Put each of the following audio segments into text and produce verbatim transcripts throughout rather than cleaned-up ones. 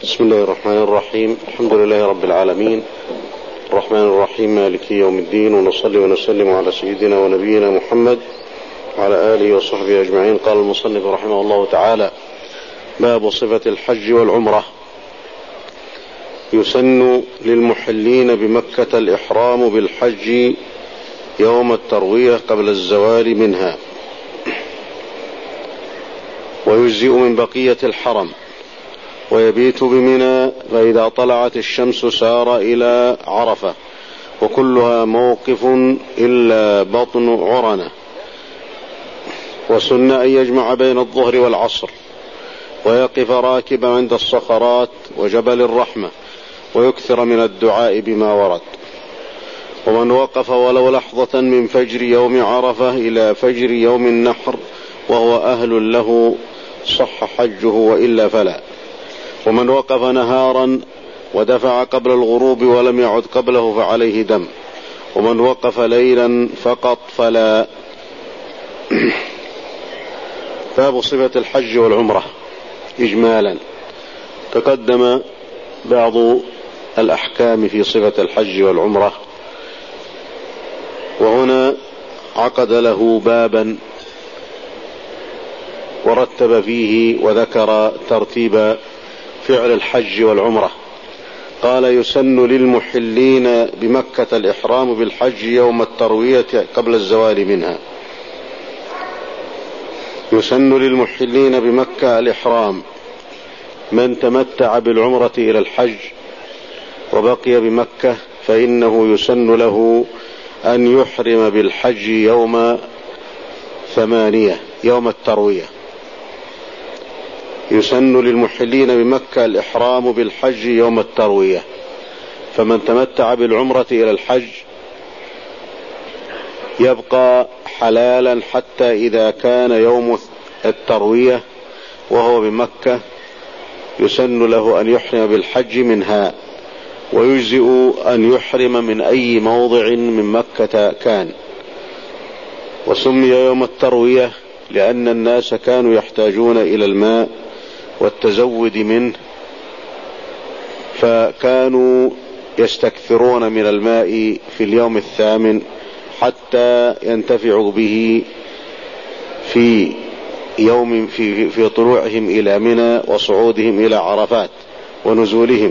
بسم الله الرحمن الرحيم. الحمد لله رب العالمين، الرحمن الرحيم، مالك يوم الدين، ونصلي ونسلم على سيدنا ونبينا محمد وعلى آله وصحبه أجمعين. قال المصنف رحمه الله تعالى: باب صفة الحج والعمرة. يسن للمحلين بمكة الإحرام بالحج يوم التروية قبل الزوال منها، ويجزئ من بقية الحرم، ويبيت بمنى، فإذا طلعت الشمس سار إلى عرفة، وكلها موقف إلا بطن عرنة. وسن أن يجمع بين الظهر والعصر، ويقف راكبا عند الصخرات وجبل الرحمة، ويكثر من الدعاء بما ورد. ومن وقف ولو لحظة من فجر يوم عرفة إلى فجر يوم النحر وهو أهل له صح حجه، وإلا فلا. ومن وقف نهارا ودفع قبل الغروب ولم يعد قبله فعليه دم. ومن وقف ليلا فقط فلا. باب صفة الحج والعمرة. إجمالا تقدم بعض الأحكام في صفة الحج والعمرة، وهنا عقد له بابا ورتب فيه وذكر ترتيب فعل الحج والعمرة. قال: يسن للمحلين بمكة الإحرام بالحج يوم التروية قبل الزوال منها. يسن للمحلين بمكة الإحرام، من تمتع بالعمرة إلى الحج وبقي بمكة فإنه يسن له أن يحرم بالحج يوم ثمانية، يوم التروية. يسن للمحلين بمكة الإحرام بالحج يوم التروية، فمن تمتع بالعمرة إلى الحج يبقى حلالا حتى إذا كان يوم التروية وهو بمكة يسن له أن يحرم بالحج منها، ويجزئ أن يحرم من أي موضع من مكة كان. وسمي يوم التروية لأن الناس كانوا يحتاجون إلى الماء والتزود منه، فكانوا يستكثرون من الماء في اليوم الثامن حتى ينتفعوا به في يوم في, في طلوعهم إلى منى وصعودهم إلى عرفات ونزولهم.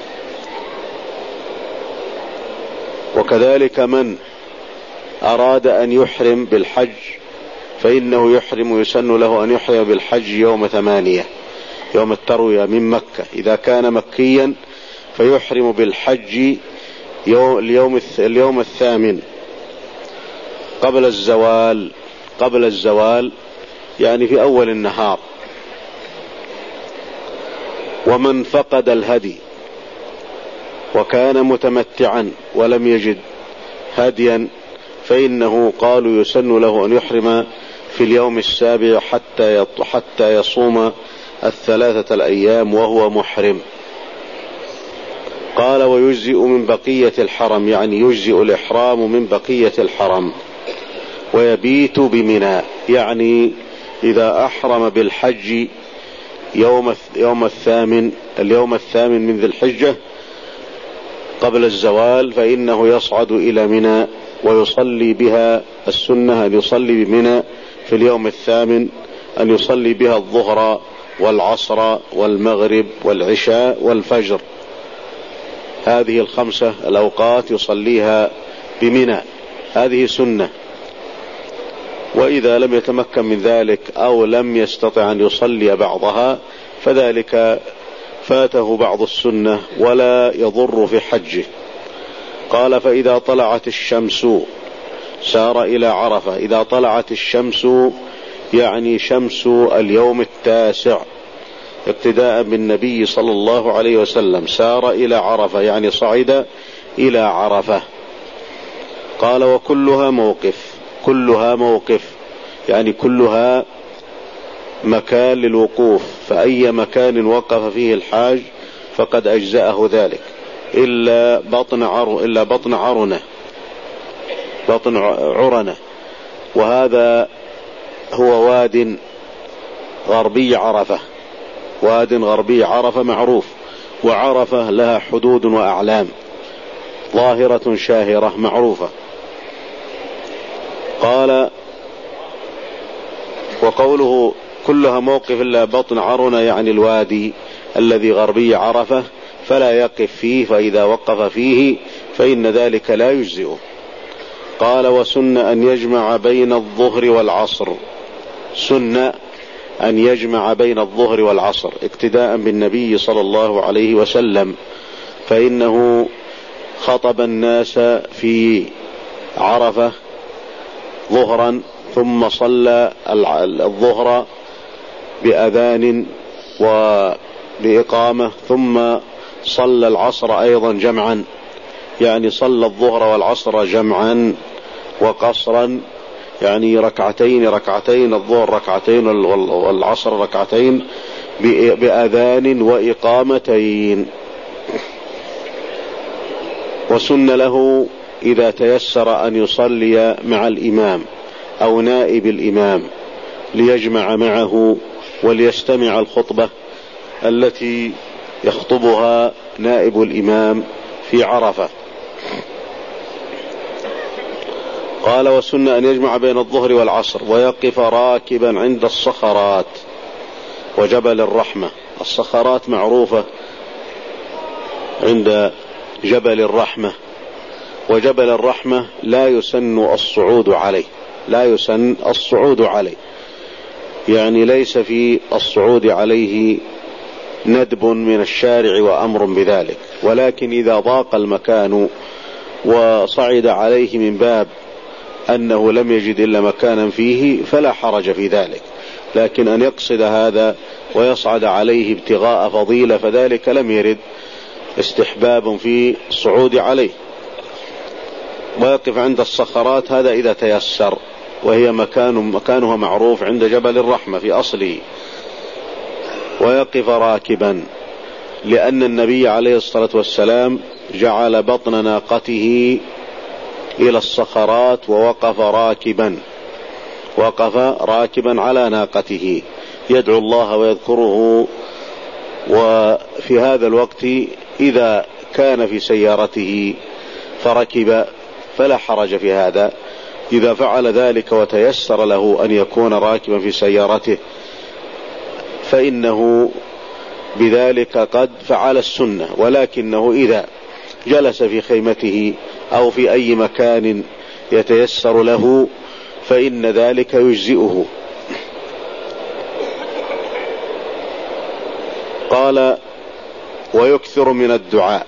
وكذلك من أراد أن يحرم بالحج فإنه يحرم يسن له أن يحرم بالحج يوم ثمانية، يوم التروية من مكة. إذا كان مكيا فيحرم بالحج يوم اليوم, اليوم الثامن قبل الزوال، قبل الزوال يعني في أول النهار. ومن فقد الهدي وكان متمتعا ولم يجد هديا فإنه قالوا يسن له أن يحرم في اليوم السابع حتى حتى يصوم الثلاثة الأيام وهو محرم. قال: ويجزئ من بقية الحرم، يعني يجزئ الإحرام من بقية الحرم. ويبيت بمنى، يعني إذا أحرم بالحج يوم يوم الثامن اليوم الثامن من ذي الحجة قبل الزوال فإنه يصعد إلى منى ويصلي بها. السنة أن يصلي بمنى في اليوم الثامن، أن يصلي بها الظهر والعصر والمغرب والعشاء والفجر. هذه الخمسة الأوقات يصليها بمنى، هذه سنة. وإذا لم يتمكن من ذلك أو لم يستطع أن يصلي بعضها فذلك فاته بعض السنة ولا يضر في حجه. قال: فإذا طلعت الشمس سار إلى عرفة. إذا طلعت الشمس يعني شمس اليوم التاسع اقتداء بالنبي صلى الله عليه وسلم، سار إلى عرفة يعني صعد إلى عرفة. قال: وكلها موقف، كلها موقف يعني كلها مكان للوقوف، فأي مكان وقف فيه الحاج فقد أجزأه ذلك، إلا بطن عر إلا بطن عرنة بطن عرنة وهذا هو واد غربي عرفة، واد غربي عرفة معروف، وعرفة لها حدود وأعلام ظاهرة شاهرة معروفة. قال: وقوله كلها موقف إلا بطن عرنة يعني الوادي الذي غربي عرفة، فلا يقف فيه، فإذا وقف فيه فإن ذلك لا يجزئه. قال: وسن أن يجمع بين الظهر والعصر، سن أن يجمع بين الظهر والعصر اقتداء بالنبي صلى الله عليه وسلم، فإنه خطب الناس في عرفة ظهرا ثم صلى الظهر بأذان وبإقامة، ثم صلى العصر أيضا جمعا، يعني صلى الظهر والعصر جمعا وقصرا، يعني ركعتين ركعتين، الظهر ركعتين والعصر ركعتين بأذان وإقامتين. وسن له إذا تيسر أن يصلي مع الإمام أو نائب الإمام ليجمع معه وليستمع الخطبة التي يخطبها نائب الإمام في عرفة. قال: وسن أن يجمع بين الظهر والعصر ويقف راكبا عند الصخرات وجبل الرحمة. الصخرات معروفة عند جبل الرحمة، وجبل الرحمة لا يسن الصعود عليه، لا يسن الصعود عليه، يعني ليس في الصعود عليه ندب من الشارع وأمر بذلك، ولكن إذا ضاق المكان وصعد عليه من باب أنه لم يجد إلا مكانا فيه فلا حرج في ذلك، لكن أن يقصد هذا ويصعد عليه ابتغاء فضيلة فذلك لم يرد استحباب في الصعود عليه. ويقف عند الصخرات هذا إذا تيسر، وهي مكان مكانها معروف عند جبل الرحمة في أصله. ويقف راكبا لأن النبي عليه الصلاة والسلام جعل بطن ناقته إلى الصخرات ووقف راكبا، وقف راكبا على ناقته يدعو الله ويذكره. وفي هذا الوقت إذا كان في سيارته فركب فلا حرج في هذا، إذا فعل ذلك وتيسر له أن يكون راكبا في سيارته فإنه بذلك قد فعل السنة. ولكنه إذا جلس في خيمته أو في أي مكان يتيسر له فإن ذلك يجزئه. قال: ويكثر من الدعاء،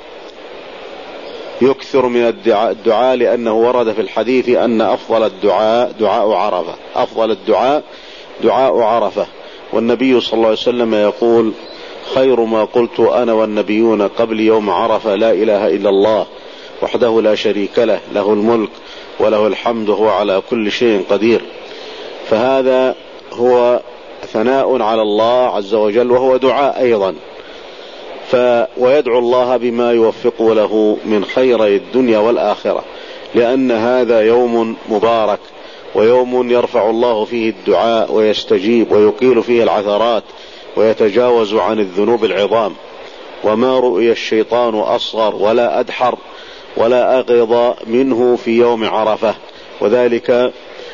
يكثر من الدعاء, الدعاء لأنه ورد في الحديث أن أفضل الدعاء دعاء عرفة، أفضل الدعاء دعاء عرفة. والنبي صلى الله عليه وسلم يقول: خير ما قلت أنا والنبيون قبل يوم عرفة لا إله إلا الله وحده لا شريك له، له الملك وله الحمد وهو على كل شيء قدير. فهذا هو ثناء على الله عز وجل، وهو دعاء أيضا. ف ويدعو الله بما يوفق له من خير الدنيا والآخرة، لأن هذا يوم مبارك ويوم يرفع الله فيه الدعاء ويستجيب ويقيل فيه العثرات ويتجاوز عن الذنوب العظام. وما رؤي الشيطان أصغر ولا أدحر ولا أغض منه في يوم عرفة، وذلك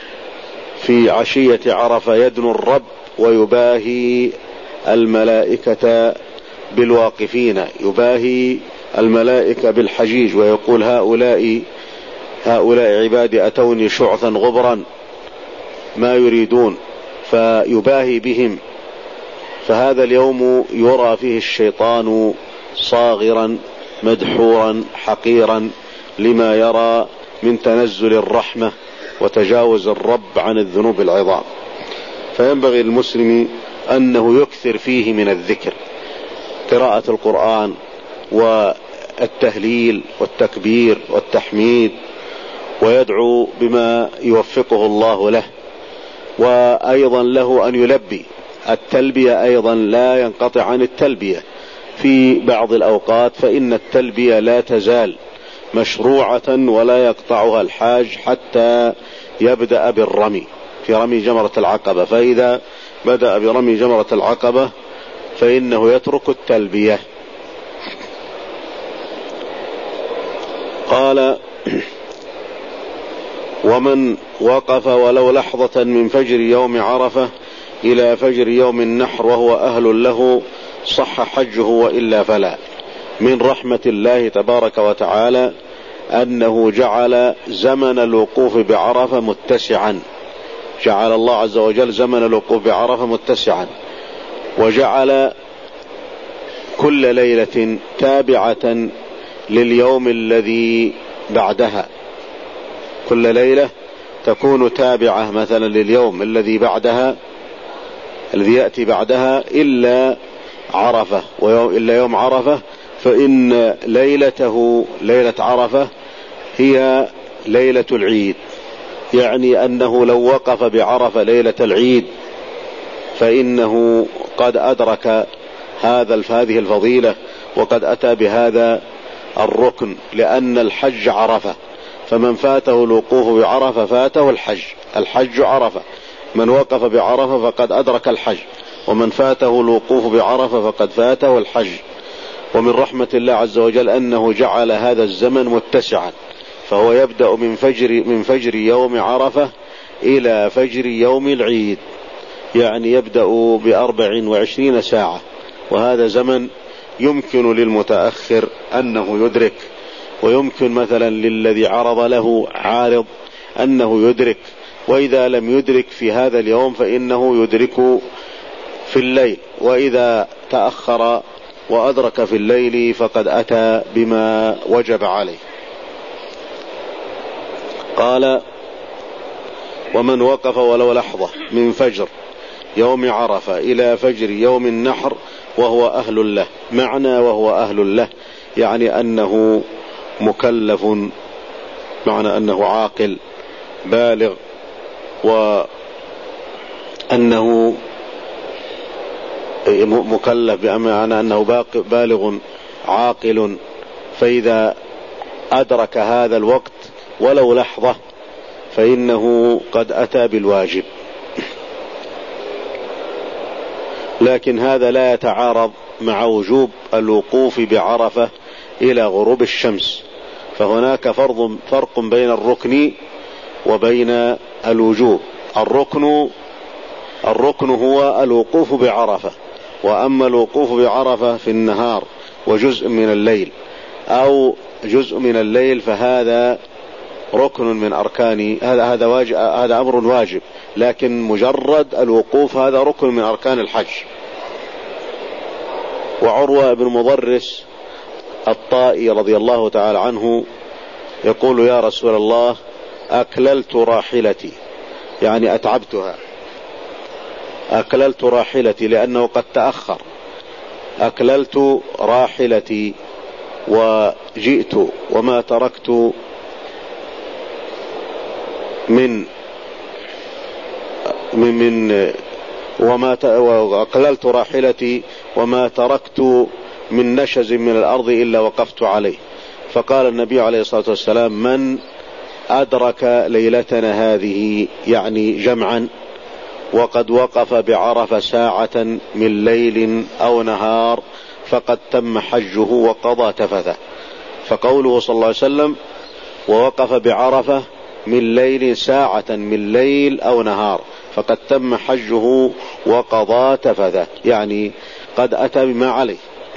في عشية عرفة يدنو الرب ويباهي الملائكة بالواقفين، يباهي الملائكة بالحجيج ويقول: هؤلاء هؤلاء عبادي أتوني شعثا غبرا ما يريدون، فيباهي بهم. فهذا اليوم يرى فيه الشيطان صاغرا مدحورا حقيرا لما يرى من تنزل الرحمة وتجاوز الرب عن الذنوب العظام. فينبغي للمسلم أنه يكثر فيه من الذكر، قراءة القرآن والتهليل والتكبير والتحميد، ويدعو بما يوفقه الله له. وأيضا له أن يلبي التلبية، أيضا لا ينقطع عن التلبية في بعض الأوقات، فإن التلبية لا تزال مشروعة ولا يقطعها الحاج حتى يبدأ بالرمي في رمي جمرة العقبة. فإذا بدأ برمي جمرة العقبة فإنه يترك التلبية. قال ومن وقف ولو لحظة من فجر يوم عرفة إلى فجر يوم النحر وهو أهل له صح حجه وإلا فلا. من رحمة الله تبارك وتعالى أنه جعل زمن الوقوف بعرفة متسعا، جعل الله عز وجل زمن الوقوف بعرفة متسعا، وجعل كل ليلة تابعة لليوم الذي بعدها، كل ليلة تكون تابعة مثلا لليوم الذي بعدها الذي يأتي بعدها إلا عرفة، إلا يوم عرفة، فإن ليلته ليلة عرفة هي ليلة العيد، يعني أنه لو وقف بعرفة ليلة العيد فإنه قد أدرك هذا هذه الفضيلة وقد أتى بهذا الركن، لأن الحج عرفة، فمن فاته الوقوف بعرفة فاته الحج، الحج عرفة، من وقف بعرفة فقد أدرك الحج، ومن فاته الوقوف بعرفة فقد فاته الحج. ومن رحمة الله عز وجل أنه جعل هذا الزمن متسعا، فهو يبدأ من فجر من فجر يوم عرفة إلى فجر يوم العيد، يعني يبدأ بأربع وعشرين ساعة، وهذا زمن يمكن للمتأخر أنه يدرك، ويمكن مثلا للذي عرض له عارض أنه يدرك، وإذا لم يدرك في هذا اليوم فإنه يدرك في الليل، وإذا تأخر وأدرك في الليل فقد أتى بما وجب عليه. قال ومن وقف ولو لحظة من فجر يوم عرفة إلى فجر يوم النحر وهو أهل له، معنى وهو أهل له يعني أنه مكلف، معنى أنه عاقل بالغ، وأنه مكلف بمعنى أنه بالغ عاقل، فإذا أدرك هذا الوقت ولو لحظة فإنه قد أتى بالواجب. لكن هذا لا يتعارض مع وجوب الوقوف بعرفة إلى غروب الشمس، فهناك فرض فرق بين الركن وبين الوجوب. الركن الركن هو الوقوف بعرفة، وأما الوقوف بعرفة في النهار وجزء من الليل أو جزء من الليل فهذا ركن من أركان، هذا هذا واجب، هذا أمر واجب، لكن مجرد الوقوف هذا ركن من أركان الحج. وعروة بن مضرس الطائي رضي الله تعالى عنه يقول يا رسول الله أكللت راحلتي، يعني أتعبتها، أكللت راحلتي لأنه قد تأخر، أكللت راحلتي وجئت وما تركت من من, من وما أكللت راحلتي وما تركت من نشز من الأرض إلا وقفت عليه. فقال النبي عليه الصلاة والسلام من أدرك ليلتنا هذه يعني جمعا وقد وقف بعرفة ساعة من ليل أو نهار فقد تم حجه وقضى تفثه. فقوله صلى الله عليه وسلم ووقف بعرفة من ليل ساعة من ليل أو نهار فقد تم حجه وقضى تفثه، يعني قد أتى بما عليه.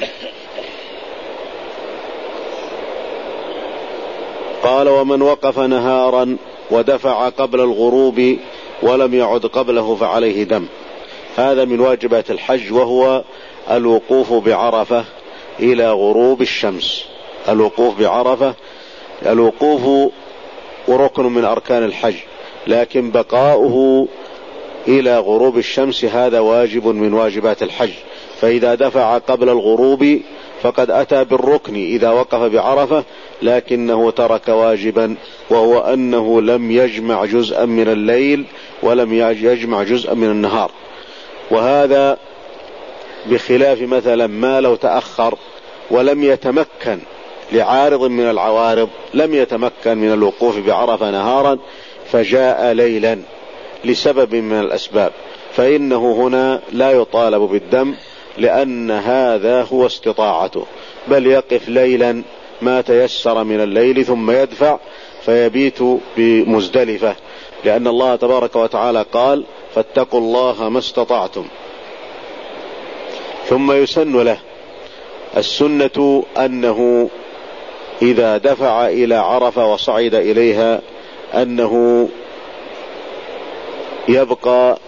قال ومن وقف نهارا ودفع قبل الغروب ولم يعد قبله فعليه دم. هذا من واجبات الحج، وهو الوقوف بعرفة إلى غروب الشمس. الوقوف بعرفة، الوقوف ركن من أركان الحج، لكن بقاؤه إلى غروب الشمس هذا واجب من واجبات الحج. فإذا دفع قبل الغروب فقد أتى بالركن إذا وقف بعرفة، لكنه ترك واجبا، وهو أنه لم يجمع جزءا من الليل ولم يجمع جزءا من النهار. وهذا بخلاف مثلا ما لو تأخر ولم يتمكن لعارض من العوارض، لم يتمكن من الوقوف بعرفة نهارا فجاء ليلا لسبب من الأسباب، فإنه هنا لا يطالب بالدم، لأن هذا هو استطاعته، بل يقف ليلا ما تيسر من الليل ثم يدفع فيبيت بمزدلفة، لأن الله تبارك وتعالى قال فاتقوا الله ما استطعتم. ثم يسن له السنة أنه إذا دفع إلى عرفة وصعد إليها أنه يبقى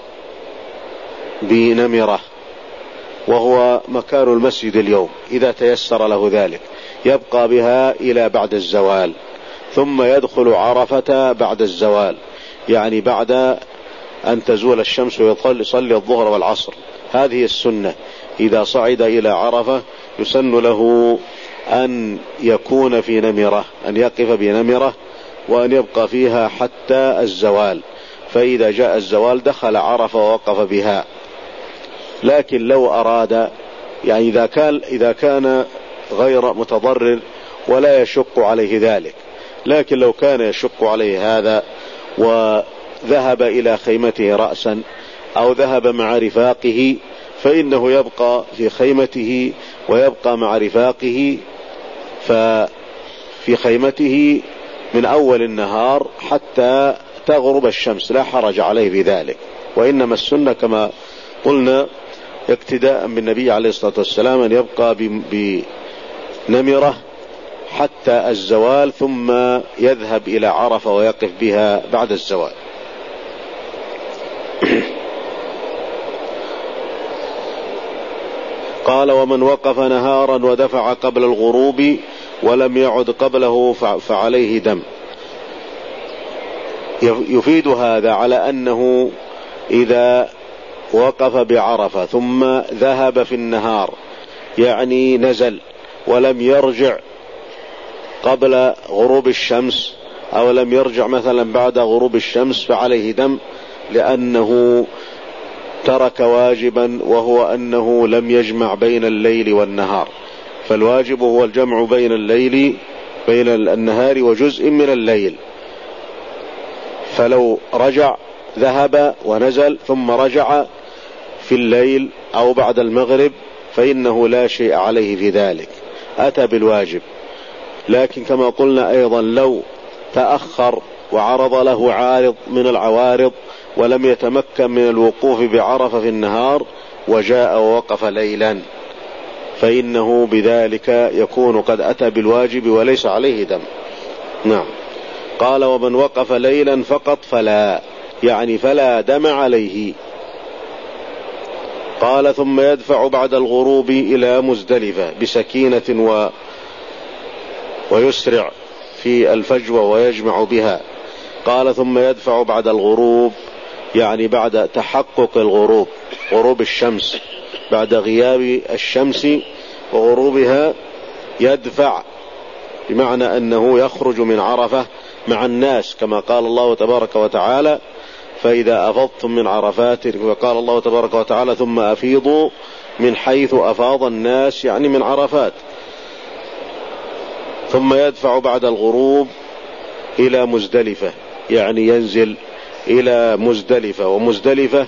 بنمرة، وهو مكان المسجد اليوم إذا تيسر له ذلك، يبقى بها إلى بعد الزوال، ثم يدخل عرفة بعد الزوال، يعني بعد أن تزول الشمس ويصلي الظهر والعصر. هذه السنة، إذا صعد إلى عرفة يسن له أن يكون في نمرة، أن يقف بنمرة وأن يبقى فيها حتى الزوال، فإذا جاء الزوال دخل عرفة ووقف بها. لكن لو أراد، يعني إذا كان, إذا كان غير متضرر ولا يشق عليه ذلك، لكن لو كان يشق عليه هذا وذهب إلى خيمته رأسا أو ذهب مع رفاقه فإنه يبقى في خيمته ويبقى مع رفاقه ففي خيمته من أول النهار حتى تغرب الشمس، لا حرج عليه بذلك. وإنما السنة كما قلنا اقتداء بالنبي عليه الصلاة والسلام أن يبقى بنمرة حتى الزوال ثم يذهب إلى عرفة ويقف بها بعد الزوال. قال ومن وقف نهارا ودفع قبل الغروب ولم يعد قبله فعليه دم. يفيد هذا على أنه إذا وقف بعرفة ثم ذهب في النهار، يعني نزل ولم يرجع قبل غروب الشمس أو لم يرجع مثلا بعد غروب الشمس فعليه دم، لأنه ترك واجبا وهو أنه لم يجمع بين الليل والنهار، فالواجب هو الجمع بين الليل بين النهار وجزء من الليل. فلو رجع ذهب ونزل ثم رجع في الليل أو بعد المغرب فإنه لا شيء عليه في ذلك، أتى بالواجب. لكن كما قلنا أيضا لو تأخر وعرض له عارض من العوارض ولم يتمكن من الوقوف بعرفة في النهار وجاء ووقف ليلا فإنه بذلك يكون قد أتى بالواجب وليس عليه دم. نعم. قال ومن وقف ليلا فقط فلا، يعني فلا دم عليه. قال ثم يدفع بعد الغروب إلى مزدلفة بسكينة و ويسرع في الفجوة ويجمع بها. قال ثم يدفع بعد الغروب، يعني بعد تحقق الغروب، غروب الشمس، بعد غياب الشمس وغروبها يدفع، بمعنى أنه يخرج من عرفة مع الناس كما قال الله تبارك وتعالى فإذا أفضتم من عرفات، وقال الله تبارك وتعالى ثم أفيضوا من حيث أفاض الناس، يعني من عرفات. ثم يدفع بعد الغروب إلى مزدلفة، يعني ينزل إلى مزدلفة. ومزدلفة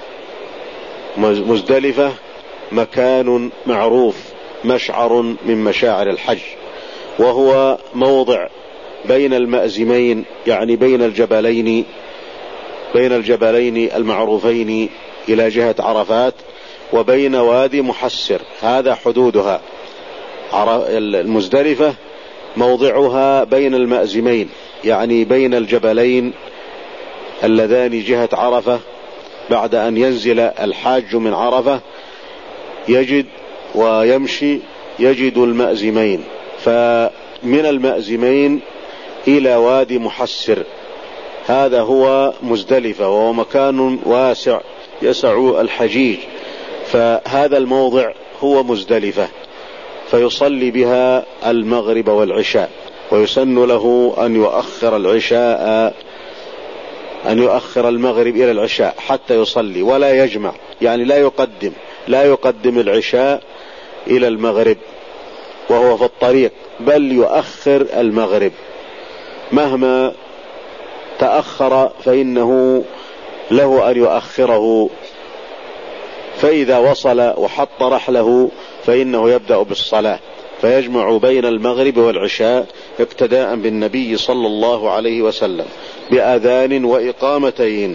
مزدلفة مكان معروف، مشعر من مشاعر الحج، وهو موضع بين المأزمين، يعني بين الجبلين بين الجبلين المعروفين إلى جهة عرفات، وبين وادي محسر، هذا حدودها. المزدلفة موضعها بين المأزمين، يعني بين الجبلين اللذان جهة عرفة. بعد أن ينزل الحاج من عرفة يجد ويمشي يجد المأزمين، فمن المأزمين إلى وادي محسر، هذا هو مزدلفة، وهو مكان واسع يسع الحجيج، فهذا الموضع هو مزدلفة، فيصلي بها المغرب والعشاء. ويسن له أن يؤخر العشاء أن يؤخر المغرب إلى العشاء حتى يصلي، ولا يجمع، يعني لا يقدم لا يقدم العشاء إلى المغرب وهو في الطريق، بل يؤخر المغرب مهما تأخر فإنه له أن يؤخره. فإذا وصل وحط رحله فإنه يبدأ بالصلاة، فيجمع بين المغرب والعشاء اقتداء بالنبي صلى الله عليه وسلم بأذان وإقامتين.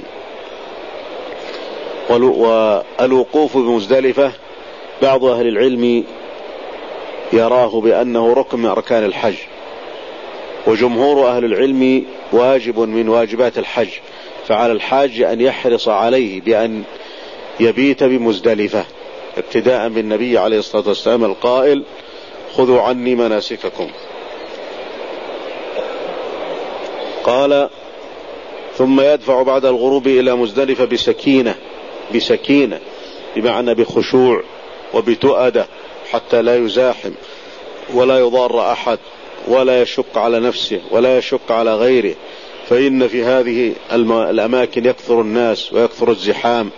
والوقوف بمزدلفة بعض أهل العلم يراه بأنه ركن من أركان الحج، وجمهور أهل العلم واجب من واجبات الحج، فعلى الحاج أن يحرص عليه بأن يبيت بمزدلفة ابتداء بالنبي عليه الصلاة والسلام القائل: خذوا عني مناسككم. قال: ثم يدفع بعد الغروب إلى مزدلفة بسكينة، بسكينة بمعنى بخشوع وبتؤدة، حتى لا يزاحم ولا يضار أحد ولا يشق على نفسه ولا يشق على غيره، فإن في هذه الأماكن يكثر الناس ويكثر الزحام،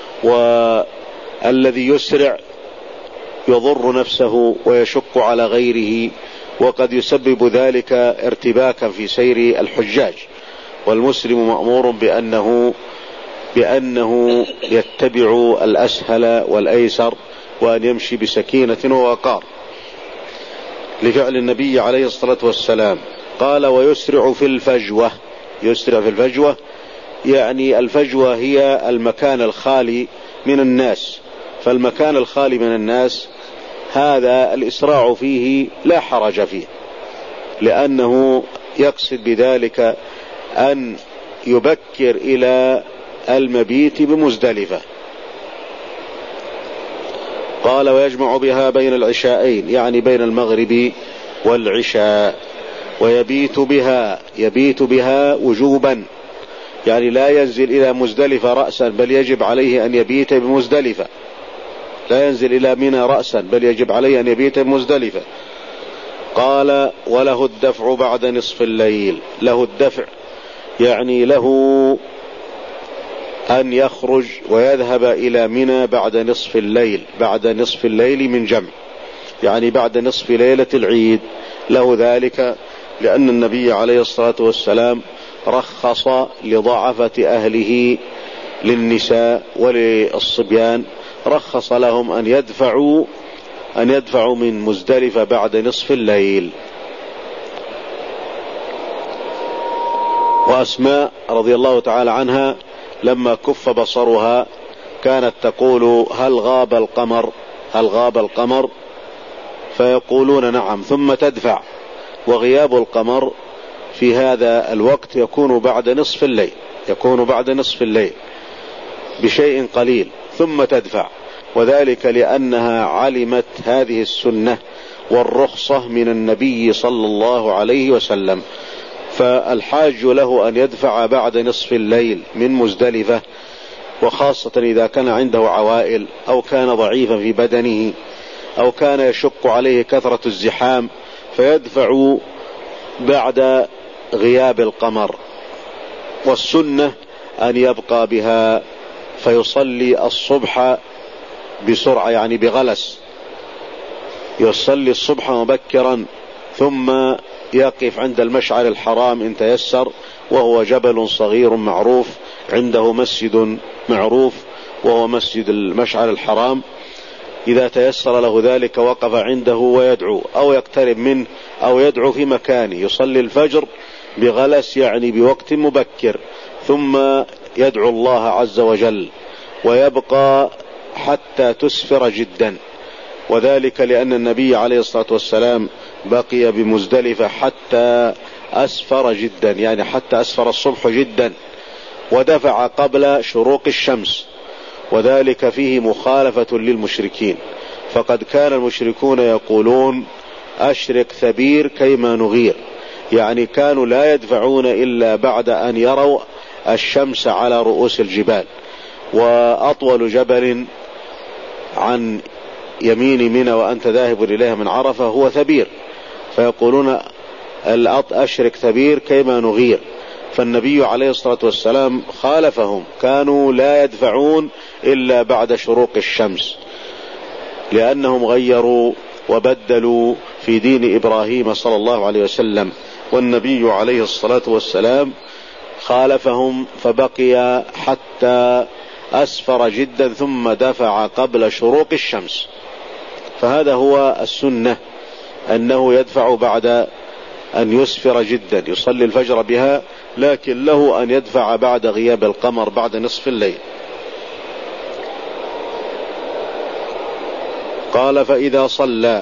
والذي يسرع يضر نفسه ويشق على غيره، وقد يسبب ذلك ارتباكا في سير الحجاج. والمسلم مأمور بأنه بأنه يتبع الأسهل والأيسر، وأن يمشي بسكينة ووقار لفعل النبي عليه الصلاة والسلام. قال: ويسرع في الفجوة. يسرع في الفجوة يعني الفجوة هي المكان الخالي من الناس، فالمكان الخالي من الناس هذا الإسراع فيه لا حرج فيه، لأنه يقصد بذلك أن يبكر إلى المبيت بمزدلفة. قال: ويجمع بها بين العشاءين، يعني بين المغرب والعشاء، ويبيت بها، يبيت بها وجوبا، يعني لا ينزل إلى مزدلفة رأسا، بل يجب عليه أن يبيت بمزدلفة، لا ينزل إلى منى رأسا، بل يجب عليه أن يبيت بمزدلفة. قال: وله الدفع بعد نصف الليل. له الدفع يعني له أن يخرج ويذهب إلى منى بعد نصف الليل، بعد نصف الليل من جمع، يعني بعد نصف ليلة العيد، له ذلك، لأن النبي عليه الصلاة والسلام رخص لضعفة أهله للنساء وللصبيان، رخص لهم أن يدفعوا أن يدفعوا من مزدلفة بعد نصف الليل. وأسماء رضي الله تعالى عنها لما كف بصرها كانت تقول: هل غاب القمر؟ هل غاب القمر؟ فيقولون: نعم، ثم تدفع. وغياب القمر في هذا الوقت يكون بعد نصف الليل، يكون بعد نصف الليل بشيء قليل، ثم تدفع، وذلك لأنها علمت هذه السنة والرخصة من النبي صلى الله عليه وسلم. فالحاج له أن يدفع بعد نصف الليل من مزدلفة، وخاصة إذا كان عنده عوائل أو كان ضعيفا في بدنه أو كان يشق عليه كثرة الزحام، فيدفع بعد غياب القمر. والسنة أن يبقى بها فيصلي الصبح بسرعة، يعني بغلس، يصلي الصبح مبكرا، ثم يقف عند المشعر الحرام إن تيسر، وهو جبل صغير معروف، عنده مسجد معروف وهو مسجد المشعر الحرام، إذا تيسر له ذلك وقف عنده ويدعو، أو يقترب منه أو يدعو في مكانه، يصلي الفجر بغلس يعني بوقت مبكر، ثم يدعو الله عز وجل، ويبقى حتى تسفر جدا، وذلك لأن النبي عليه الصلاة والسلام بقي بمزدلفة حتى أسفر جدا، يعني حتى أسفر الصبح جدا، ودفع قبل شروق الشمس، وذلك فيه مخالفة للمشركين، فقد كان المشركون يقولون: أشرق ثبير كيما نغير، يعني كانوا لا يدفعون إلا بعد أن يروا الشمس على رؤوس الجبال. وأطول جبل عن يمين منى وأنت ذاهب إليها من عرفة هو ثبير، فيقولون: أشرق ثبير كيما نغير. فالنبي عليه الصلاة والسلام خالفهم، كانوا لا يدفعون إلا بعد شروق الشمس، لأنهم غيروا وبدلوا في دين إبراهيم صلى الله عليه وسلم، والنبي عليه الصلاة والسلام خالفهم، فبقي حتى أسفر جدا ثم دفع قبل شروق الشمس. فهذا هو السنة، أنه يدفع بعد أن يسفر جدا، يصلي الفجر بها، لكن له أن يدفع بعد غياب القمر بعد نصف الليل. قال فإذا صلى،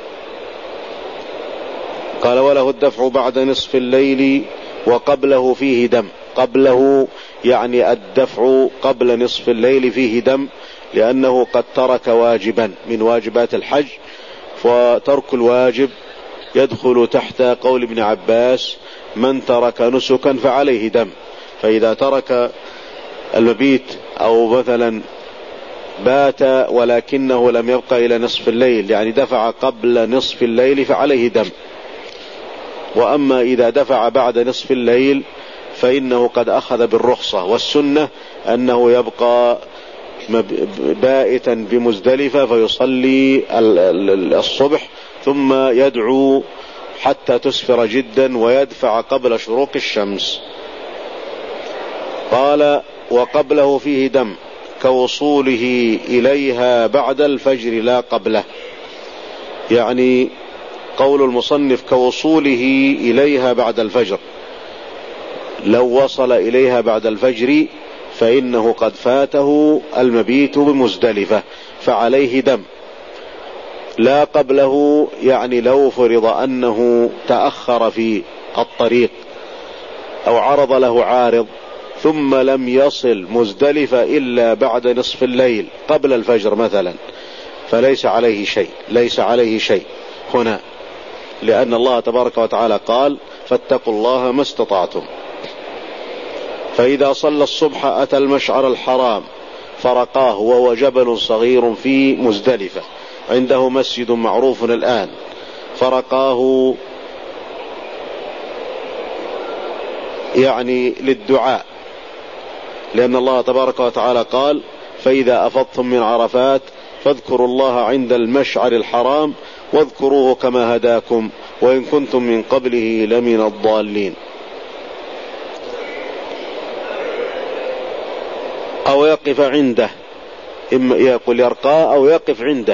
قال وله الدفع بعد نصف الليل وقبله فيه دم. قبله يعني الدفع قبل نصف الليل فيه دم، لأنه قد ترك واجبا من واجبات الحج، فترك الواجب يدخل تحت قول ابن عباس من ترك نسكا فعليه دم. فإذا ترك المبيت أو مثلا بات ولكنه لم يبقى إلى نصف الليل، يعني دفع قبل نصف الليل، فعليه دم. وأما إذا دفع بعد نصف الليل فإنه قد أخذ بالرخصة، والسنة أنه يبقى بائتا بمزدلفة فيصلي الصبح ثم يدعو حتى تسفر جدا ويدفع قبل شروق الشمس. قال وقبله فيه دم كوصوله إليها بعد الفجر لا قبله، يعني قول المصنف كوصوله إليها بعد الفجر، لو وصل إليها بعد الفجر فإنه قد فاته المبيت بمزدلفة فعليه دم. لا قبله يعني لو فرض أنه تأخر في الطريق أو عرض له عارض ثم لم يصل مزدلفة إلا بعد نصف الليل قبل الفجر مثلا، فليس عليه شيء، ليس عليه شيء هنا، لأن الله تبارك وتعالى قال فاتقوا الله ما استطعتم. فإذا صلى الصبح أتى المشعر الحرام فرقاه، وهو جبل صغير في مزدلفة، عنده مسجد معروف الآن، فرقاه يعني للدعاء، لأن الله تبارك وتعالى قال فإذا أفضتم من عرفات فاذكروا الله عند المشعر الحرام واذكروه كما هداكم وإن كنتم من قبله لمن الضالين. أو يقف عنده، إما يقول يرقى أو يقف عنده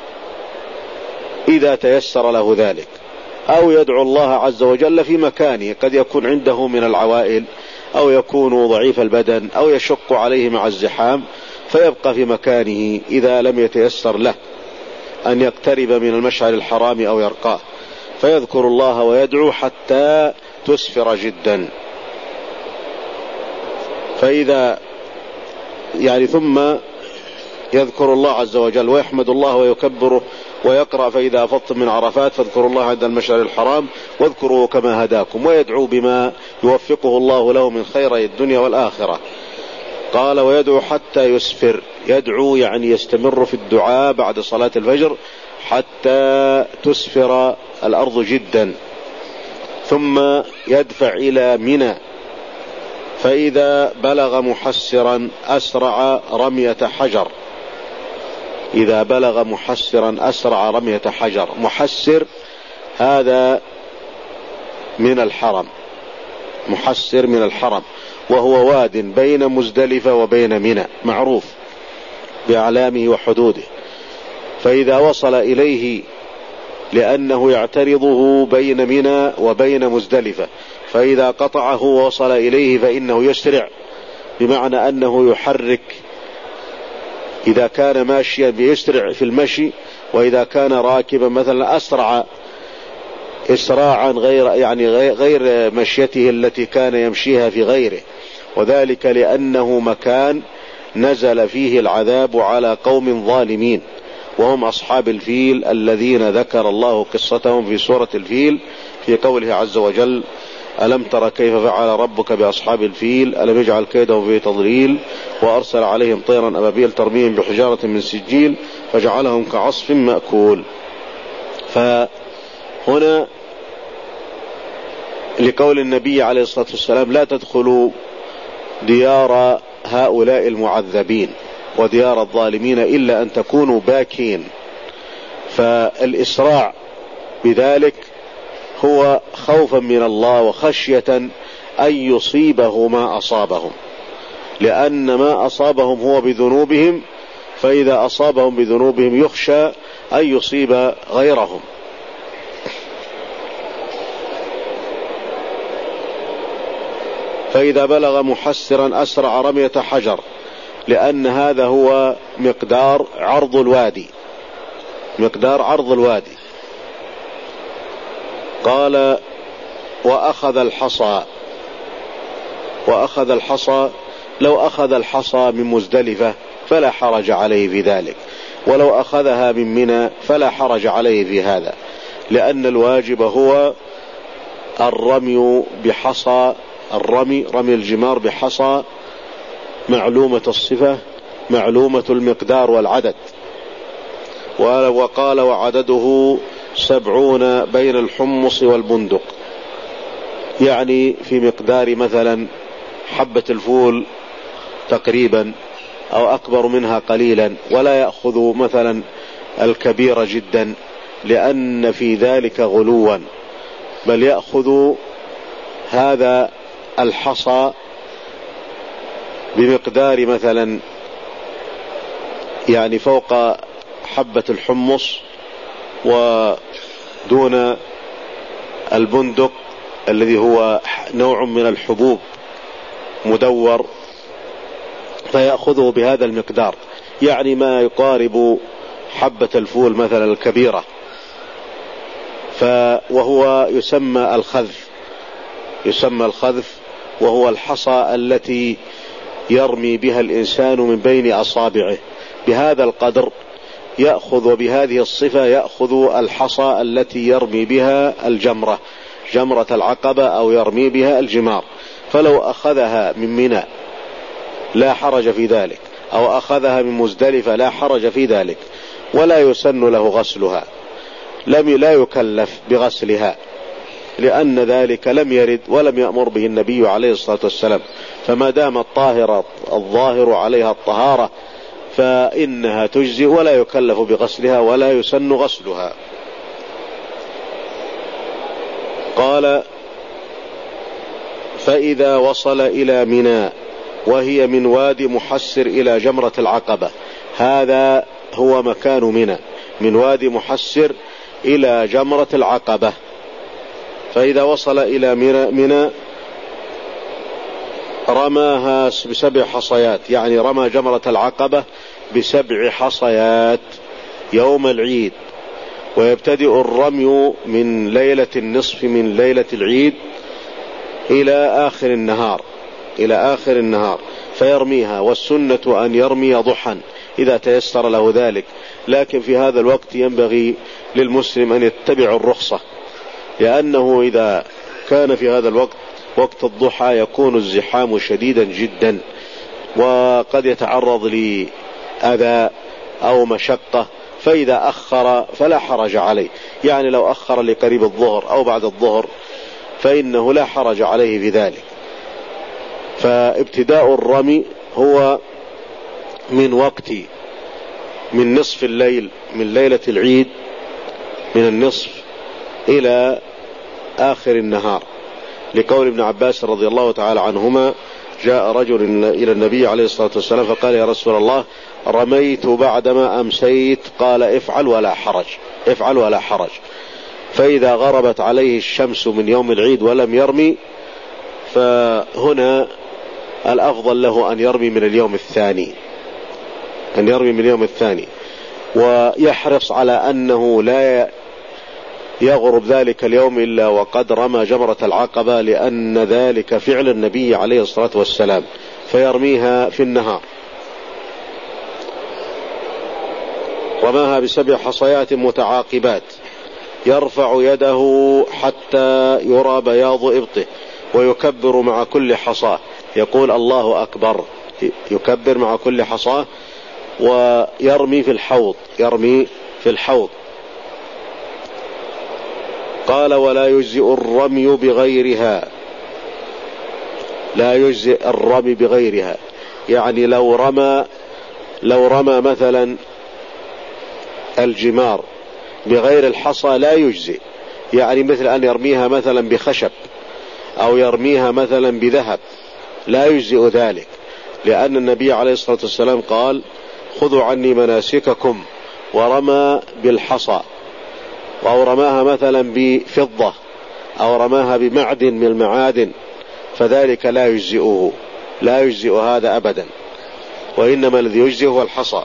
إذا تيسر له ذلك، أو يدعو الله عز وجل في مكانه، قد يكون عنده من العوائل أو يكون ضعيف البدن أو يشق عليه مع الزحام فيبقى في مكانه إذا لم يتيسر له أن يقترب من المشعر الحرام أو يرقاه، فيذكر الله ويدعو حتى تسفر جدا. فإذا يعني ثم يذكر الله عز وجل ويحمد الله ويكبره ويقرأ فإذا أفضتم من عرفات فاذكروا الله عند المشعر الحرام واذكروه كما هداكم، ويدعو بما يوفقه الله له من خيري الدنيا والآخرة. قال ويدعو حتى يسفر، يدعو يعني يستمر في الدعاء بعد صلاة الفجر حتى تسفر الأرض جدا، ثم يدفع إلى منى، فإذا بلغ محسرا أسرع رمية حجر، إذا بلغ محسرا أسرع رمية حجر. محسر هذا من الحرم، محسر من الحرم، وهو واد بين مزدلفة وبين منى معروف بأعلامه وحدوده. فإذا وصل إليه لأنه يعترضه بين منى وبين مزدلفة، فإذا قطعه ووصل إليه فإنه يسرع، بمعنى أنه يحرك، إذا كان ماشيا بيسرع في المشي، وإذا كان راكبا مثلا أسرع إسراعا غير يعني غير مشيته التي كان يمشيها في غيره، وذلك لأنه مكان نزل فيه العذاب على قوم ظالمين، وهم أصحاب الفيل الذين ذكر الله قصتهم في سورة الفيل في قوله عز وجل ألم تر كيف فعل ربك بأصحاب الفيل ألم يجعل كيدهم في تضليل وأرسل عليهم طيرا أبابيل ترميهم بحجارة من سجيل فجعلهم كعصف مأكول. فهنا لقول النبي عليه الصلاة والسلام لا تدخلوا ديار هؤلاء المعذبين وديار الظالمين إلا أن تكونوا باكين، فالإسراع بذلك هو خوفا من الله وخشية أن يصيبه ما أصابهم، لأن ما أصابهم هو بذنوبهم، فإذا أصابهم بذنوبهم يخشى أن يصيب غيرهم. فإذا بلغ محسرا أسرع رمية حجر، لأن هذا هو مقدار عرض الوادي، مقدار عرض الوادي. قال وأخذ الحصى، وأخذ الحصى لو أخذ الحصى من مزدلفة فلا حرج عليه في ذلك، ولو أخذها من منى فلا حرج عليه في هذا، لأن الواجب هو الرمي بحصى، الرمي رمي الجمار بحصى معلومة الصفة معلومة المقدار والعدد. وقال وعدده سبعون بين الحمص والبندق، يعني في مقدار مثلا حبة الفول تقريبا أو أكبر منها قليلا، ولا يأخذ مثلا الكبير جدا لأن في ذلك غلوا، بل يأخذ هذا الحصى بمقدار مثلا يعني فوق حبة الحمص ودون البندق الذي هو نوع من الحبوب مدور، فيأخذه بهذا المقدار، يعني ما يقارب حبة الفول مثلا الكبيرة، وهو يسمى الخذف، يسمى الخذف، وهو الحصى التي يرمي بها الإنسان من بين أصابعه بهذا القدر، يأخذ وبهذه الصفة يأخذ الحصى التي يرمي بها الجمرة، جمرة العقبة، أو يرمي بها الجمار. فلو أخذها من منى لا حرج في ذلك، أو أخذها من مزدلفة لا حرج في ذلك، ولا يسن له غسلها، لم لا يكلف بغسلها، لأن ذلك لم يرد ولم يأمر به النبي عليه الصلاة والسلام. فما دام الطاهرة الظاهر عليها الطهارة فإنها تجزي، ولا يكلف بغسلها ولا يسن غسلها. قال فإذا وصل إلى منى وهي من وادي محسر إلى جمرة العقبة، هذا هو مكان منى، من وادي محسر إلى جمرة العقبة. فإذا وصل إلى منى رماها بسبع حصيات، يعني رمى جمرة العقبة بسبع حصيات يوم العيد، ويبتدئ الرمي من ليلة النصف من ليلة العيد إلى آخر النهار، إلى آخر النهار فيرميها، والسنة أن يرمي ضحى إذا تيسر له ذلك، لكن في هذا الوقت ينبغي للمسلم أن يتبع الرخصة، لأنه إذا كان في هذا الوقت وقت الضحى يكون الزحام شديدا جدا، وقد يتعرض لأذى أو مشقة، فإذا أخر فلا حرج عليه، يعني لو أخر لقريب الظهر أو بعد الظهر فإنه لا حرج عليه في ذلك. فابتداء الرمي هو من وقت من نصف الليل من ليلة العيد، من النصف إلى آخر النهار، لقول ابن عباس رضي الله تعالى عنهما جاء رجل إلى النبي عليه الصلاة والسلام فقال يا رسول الله رميت بعدما أمسيت، قال افعل ولا حرج، افعل ولا حرج. فإذا غربت عليه الشمس من يوم العيد ولم يرمي فهنا الأفضل له أن يرمي من اليوم الثاني، أن يرمي من اليوم الثاني، ويحرص على أنه لا يغرب ذلك اليوم إلا وقد رمى جمرة العقبة، لأن ذلك فعل النبي عليه الصلاة والسلام، فيرميها في النهار. رماها بسبع حصيات متعاقبات، يرفع يده حتى يرى بياض إبطه، ويكبر مع كل حصاة، يقول الله أكبر، يكبر مع كل حصاة، ويرمي في الحوض، يرمي في الحوض. قال ولا يجزئ الرمي بغيرها، لا يجزئ الرمي بغيرها، يعني لو رمى لو رمى مثلا الجمار بغير الحصى لا يجزئ، يعني مثل أن يرميها مثلا بخشب أو يرميها مثلا بذهب، لا يجزئ ذلك، لأن النبي عليه الصلاة والسلام قال خذوا عني مناسككم، ورمى بالحصى، أو رماها مثلا بفضة، أو رماها بمعدن من المعادن، فذلك لا يجزئه، لا يجزئ هذا أبدا، وإنما الذي يجزئ هو الحصى.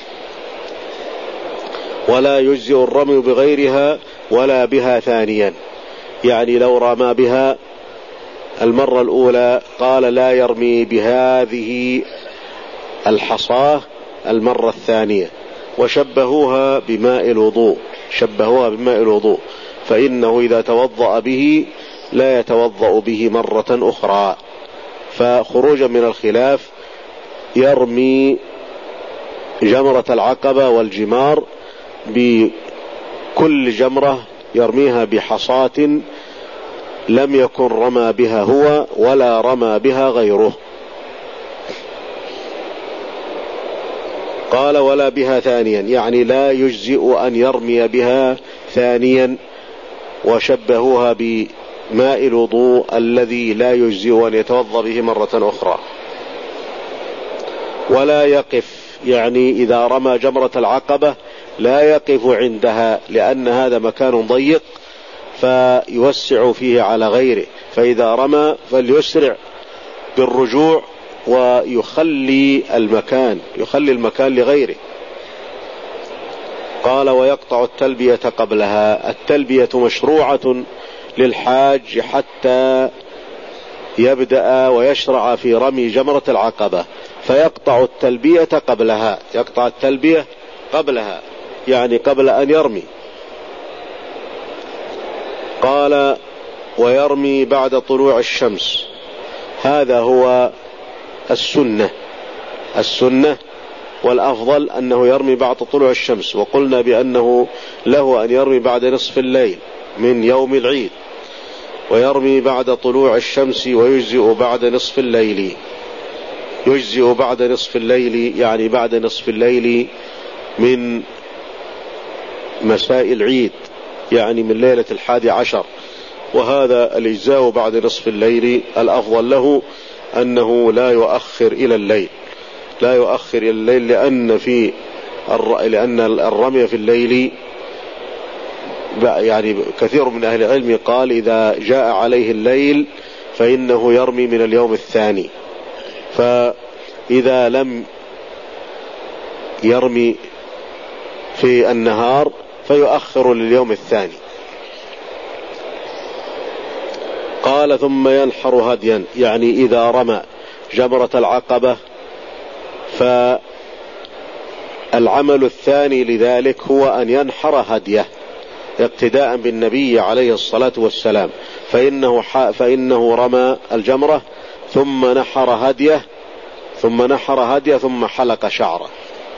ولا يجزئ الرمي بغيرها ولا بها ثانيا، يعني لو رمى بها المرة الأولى قال لا يرمي بهذه الحصاة المرة الثانية، وشبهوها بماء الوضوء، شبهوها بماء الوضوء، فإنه إذا توضأ به لا يتوضأ به مرة أخرى. فخروجا من الخلاف يرمي جمرة العقبة والجمار بكل جمرة يرميها بحصاة لم يكن رمى بها هو ولا رمى بها غيره. قال ولا بها ثانيا، يعني لا يجزئ أن يرمي بها ثانيا، وشبهوها بماء الوضوء الذي لا يجزئ أن يتوضأ به مرة أخرى. ولا يقف، يعني إذا رمى جمرة العقبة لا يقف عندها، لأن هذا مكان ضيق فيوسع فيه على غيره، فإذا رمى فليسرع بالرجوع ويخلي المكان، يخلي المكان لغيره. قال ويقطع التلبية قبلها، التلبية مشروعة للحاج حتى يبدأ ويشرع في رمي جمرة العقبة، فيقطع التلبية قبلها، يقطع التلبية قبلها يعني قبل أن يرمي. قال ويرمي بعد طلوع الشمس، هذا هو السنة، السنة والأفضل أنه يرمي بعد طلوع الشمس، وقلنا بأنه له أن يرمي بعد نصف الليل من يوم العيد، ويرمي بعد طلوع الشمس ويجزئ بعد نصف الليل، يجزئ بعد نصف الليل يعني بعد نصف الليل من مساء العيد، يعني من ليلة الحادي عشر. وهذا الإجزاء بعد نصف الليل الأفضل له أنه لا يؤخر إلى الليل، لا يؤخر إلى الليل، لأن في الر... لأن الرمي في الليل يعني كثير من أهل العلم قال إذا جاء عليه الليل فإنه يرمي من اليوم الثاني، فإذا لم يرمي في النهار فيؤخر لليوم الثاني. قال ثم ينحر هديا، يعني إذا رمى جمرة العقبة فالعمل الثاني لذلك هو أن ينحر هديه اقتداء بالنبي عليه الصلاة والسلام، فإنه, فإنه رمى الجمرة ثم نحر هديه ثم نحر هديه ثم حلق شعره.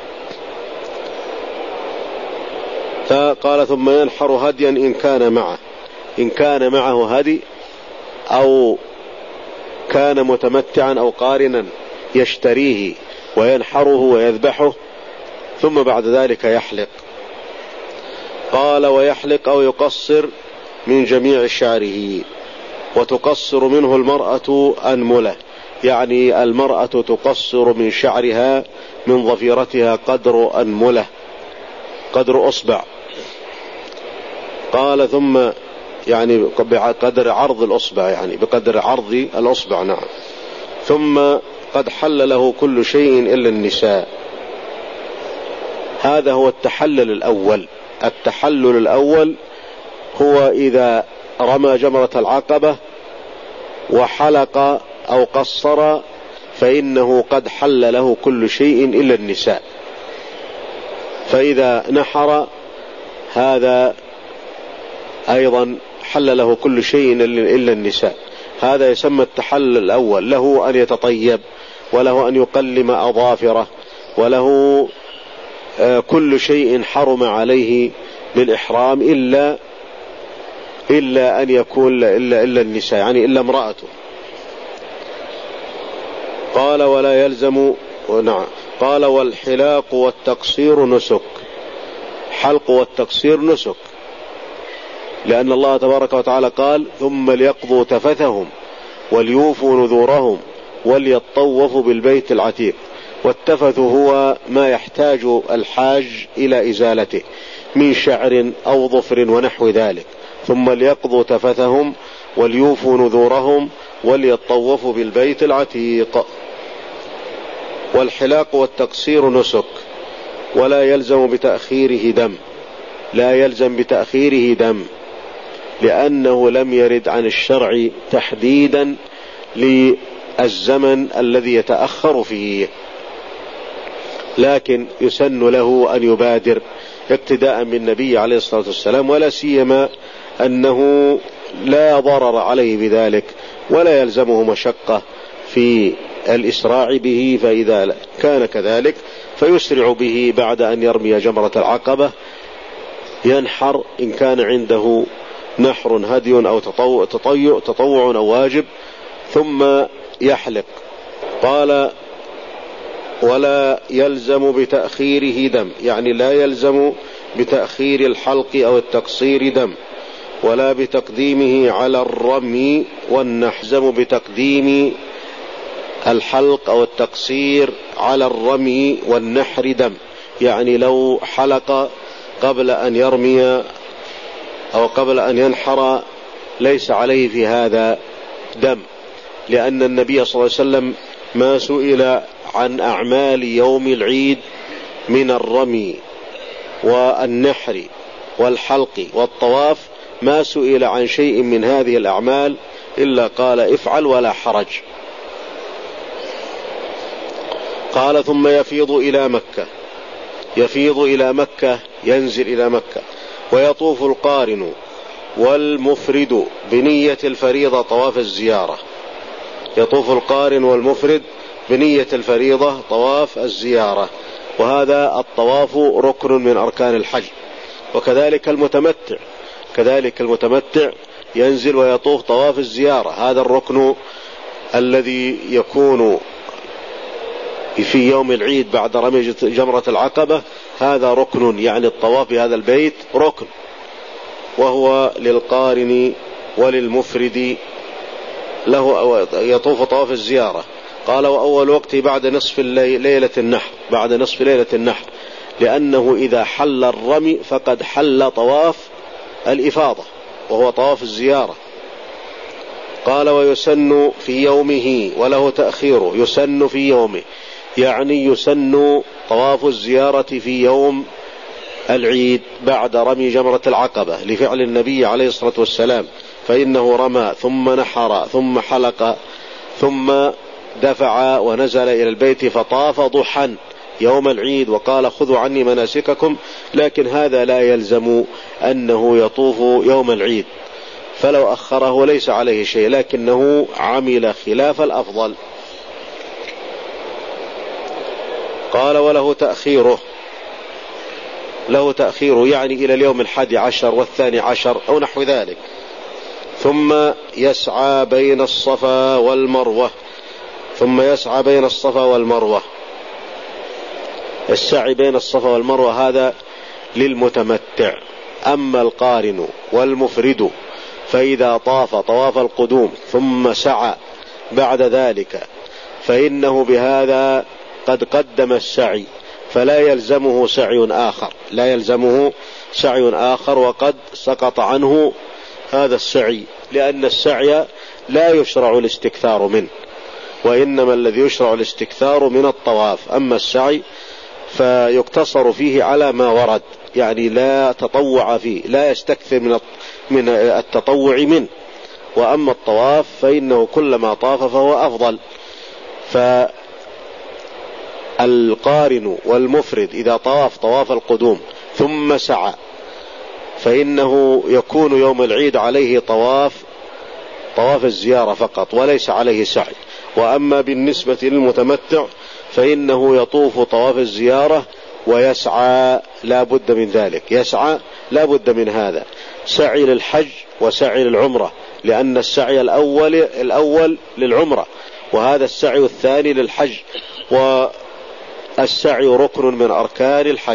فقال ثم ينحر هديا إن كان معه، إن كان معه هدي أو كان متمتعا أو قارنا يشتريه وينحره ويذبحه، ثم بعد ذلك يحلق. قال ويحلق أو يقصر من جميع شعره، وتقصر منه المرأة أنملة، يعني المرأة تقصر من شعرها من ظفيرتها قدر أنملة، قدر أصبع. قال ثم يعني بقدر عرض الأصبع، يعني بقدر عرض الأصبع، نعم. ثم قد حل له كل شيء إلا النساء. هذا هو التحلل الأول. التحلل الأول هو إذا رمى جمرة العقبة وحلق أو قصر فإنه قد حل له كل شيء إلا النساء. فإذا نحر هذا أيضا حل له كل شيء إلا النساء. هذا يسمى التحلل الأول. له أن يتطيب، وله أن يقلم أظافره، وله كل شيء حرم عليه بالإحرام إلا إلا أن يكون إلا, إلا النساء، يعني إلا امرأته. قال ولا يلزم، نعم. قال والحلاق والتقصير نسك. حلق والتقصير نسك، لأن الله تبارك وتعالى قال ثم ليقضوا تفثهم وليوفوا نذورهم وليطوفوا بالبيت العتيق. والتفث هو ما يحتاج الحاج إلى إزالته من شعر أو ظفر ونحو ذلك. ثم ليقضوا تفثهم وليوفوا نذورهم وليطوفوا بالبيت العتيق. والحلاق والتقصير نسك، ولا يلزم بتأخيره دم، لا يلزم بتأخيره دم، لأنه لم يرد عن الشرع تحديدا للزمن الذي يتأخر فيه، لكن يسن له أن يبادر اقتداء بالنبي عليه الصلاة والسلام، ولا سيما أنه لا ضرر عليه بذلك ولا يلزمه مشقة في الإسراع به، فإذا كان كذلك فيسرع به بعد أن يرمي جمرة العقبة، ينحر إن كان عنده نحر هدي أو تطوع, تطوع, تطوع أو واجب، ثم يحلق. قال ولا يلزم بتأخيره دم، يعني لا يلزم بتأخير الحلق أو التقصير دم، ولا بتقديمه على الرمي والنحزم بتقديم الحلق أو التقصير على الرمي والنحر دم، يعني لو حلق قبل أن يرمي أو قبل أن ينحر ليس عليه في هذا دم، لأن النبي صلى الله عليه وسلم ما سئل عن أعمال يوم العيد من الرمي والنحر والحلق والطواف، ما سئل عن شيء من هذه الأعمال إلا قال افعل ولا حرج. قال ثم يفيض إلى مكة، يفيض إلى مكة، ينزل إلى مكة، ويطوف القارن والمفرد بنية الفريضة طواف الزيارة، يطوف القارن والمفرد بنية الفريضة طواف الزيارة، وهذا الطواف ركن من أركان الحج. وكذلك المتمتع، كذلك المتمتع ينزل ويطوف طواف الزيارة، هذا الركن الذي يكون في يوم العيد بعد رمي جمرة العقبة، هذا ركن، يعني الطواف بهذا البيت ركن، وهو للقارن وللمفرد له يطوف طواف الزيارة. قال وأول وقت بعد نصف الليل ليلة النحر، بعد نصف ليلة النحر، لأنه إذا حل الرمي فقد حل طواف الإفاضة وهو طواف الزيارة. قال ويسن في يومه وله تأخيره، يسن في يومه يعني يسن طواف الزيارة في يوم العيد بعد رمي جمرة العقبة، لفعل النبي عليه الصلاة والسلام، فإنه رمى ثم نحر ثم حلق ثم دفع ونزل إلى البيت فطاف ضحى يوم العيد وقال خذوا عني مناسككم، لكن هذا لا يلزم أنه يطوف يوم العيد، فلو أخره ليس عليه شيء، لكنه عمل خلاف الأفضل. قال وله تأخيره، له تأخيره يعني إلى اليوم الحادي عشر والثاني عشر أو نحو ذلك. ثم يسعى بين الصفا والمروة، ثم يسعى بين الصفا والمروة. السعي بين الصفا والمروة هذا للمتمتع، أما القارن والمفرد فإذا طاف طواف القدوم ثم سعى بعد ذلك فإنه بهذا قد قدم السعي، فلا يلزمه سعي آخر، لا يلزمه سعي آخر، وقد سقط عنه هذا السعي، لأن السعي لا يشرع الاستكثار منه، وإنما الذي يشرع الاستكثار من الطواف، أما السعي فيقتصر فيه على ما ورد، يعني لا تطوع فيه، لا يستكثر من من التطوع منه. وأما الطواف فإنه كلما طاف فهو أفضل. فالقارن والمفرد إذا طاف طواف القدوم ثم سعى فإنه يكون يوم العيد عليه طواف طواف الزيارة فقط وليس عليه سعي. وأما بالنسبة للمتمتع فإنه يطوف طواف الزيارة ويسعى، لا بد من ذلك، يسعى لا بد من هذا، سعي للحج وسعي للعمرة، لأن السعي الأول الأول للعمرة، وهذا السعي الثاني للحج، والسعي ركن من أركان الحج.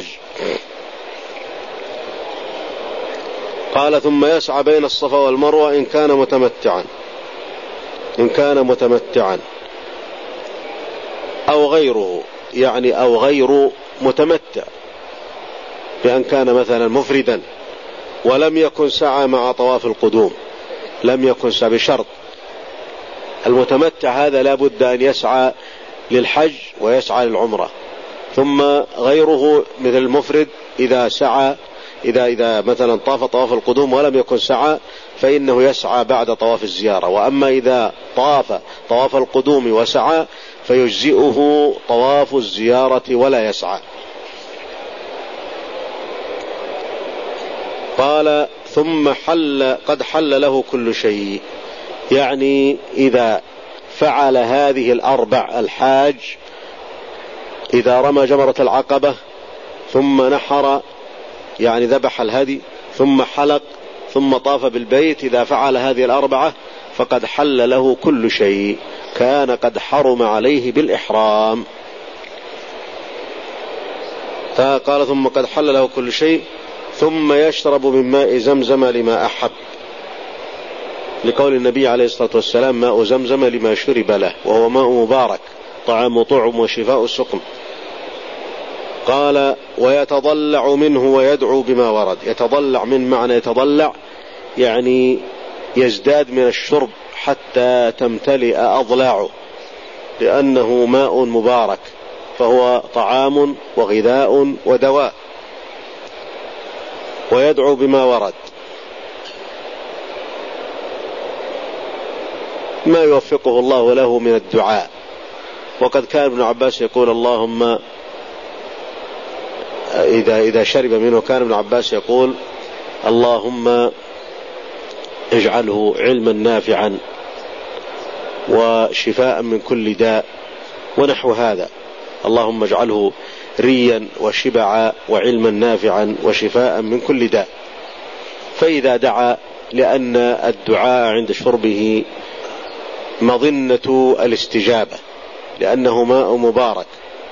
قال ثم يسعى بين الصفا والمروة إن كان متمتعا، إن كان متمتعا أو غيره، يعني أو غير متمتع، بأن كان مثلا مفردا ولم يكن سعى مع طواف القدوم، لم يكن سعى بشرط المتمتع هذا لا بد أن يسعى للحج ويسعى للعمرة، ثم غيره مثل المفرد إذا سعى إذا إذا مثلا طاف طواف القدوم ولم يكن سعى فإنه يسعى بعد طواف الزيارة. وأما إذا طاف طواف القدوم وسعى فيجزئه طواف الزيارة ولا يسعى. قال ثم حل قد حل له كل شيء، يعني إذا فعل هذه الأربع الحاج، إذا رمى جمرة العقبة ثم نحر يعني ذبح الهدي ثم حلق ثم طاف بالبيت، إذا فعل هذه الأربعة فقد حل له كل شيء، كان قد حرم عليه بالإحرام. قال ثم قد حل له كل شيء ثم يشرب من ماء زمزم لما أحب، لقول النبي عليه الصلاة والسلام ماء زمزم لما شرب له، وهو ماء مبارك طعام طعم وشفاء سقم. قال ويتضلع منه ويدعو بما ورد. يتضلع من معنى يتضلع يعني يزداد من الشرب حتى تمتلئ أضلاعه، لأنه ماء مبارك فهو طعام وغذاء ودواء. ويدعو بما ورد ما يوفقه الله له من الدعاء. وقد كان ابن عباس يقول اللهم إذا إذا شرب منه، كان ابن عباس يقول اللهم اجعله علما نافعا وشفاء من كل داء ونحو هذا، اللهم اجعله ريا وشبعا وعلما نافعا وشفاء من كل داء. فإذا دعا، لأن الدعاء عند شربه مظنة الاستجابة لأنه ماء مبارك.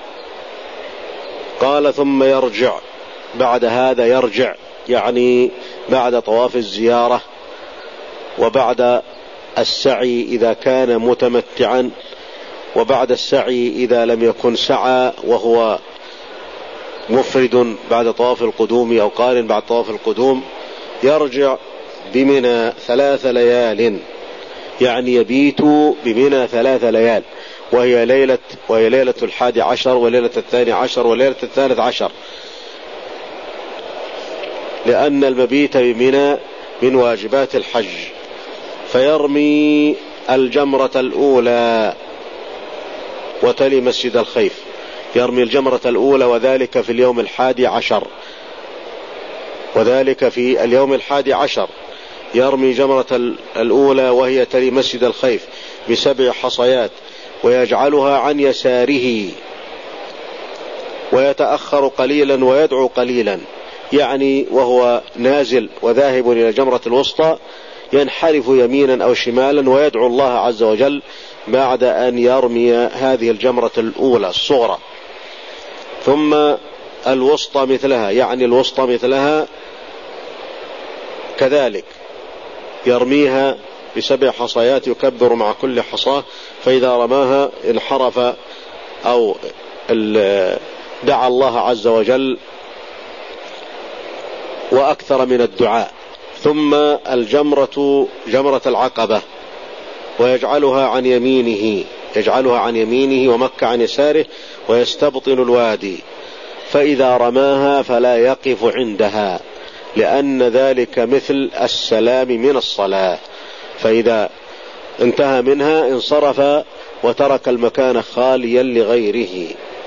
قال ثم يرجع، بعد هذا يرجع يعني بعد طواف الزيارة وبعد السعي إذا كان متمتعا، وبعد السعي إذا لم يكن سعى وهو مفرد بعد طواف القدوم أو قارن بعد طواف القدوم، يرجع بمنى ثلاث ليال، يعني يبيت بمنى ثلاث ليال، وهي ليلة وهي ليلة الحادي عشر وليلة الثاني عشر وليلة الثالث عشر، لأن المبيت بمنى من واجبات الحج. فيرمي الجمرة الأولى وتلي مسجد الخيف، يرمي الجمرة الأولى وذلك في اليوم الحادي عشر، وذلك في اليوم الحادي عشر يرمي جمرة الأولى وهي تلي مسجد الخيف بسبع حصيات، ويجعلها عن يساره ويتأخر قليلا ويدعو قليلا، يعني وهو نازل وذاهب إلى الجمرة الوسطى ينحرف يمينا أو شمالا ويدعو الله عز وجل بعد أن يرمي هذه الجمرة الأولى الصغرى. ثم الوسطى مثلها، يعني الوسطى مثلها كذلك يرميها بسبع حصيات يكبر مع كل حصاة، فإذا رماها انحرف أو دعا الله عز وجل وأكثر من الدعاء. ثم الجمرة جمرة العقبة ويجعلها عن يمينه، يجعلها عن يمينه ومكة عن يساره، ويستبطن الوادي، فإذا رماها فلا يقف عندها، لأن ذلك مثل السلام من الصلاة، فإذا انتهى منها انصرف وترك المكان خاليا لغيره.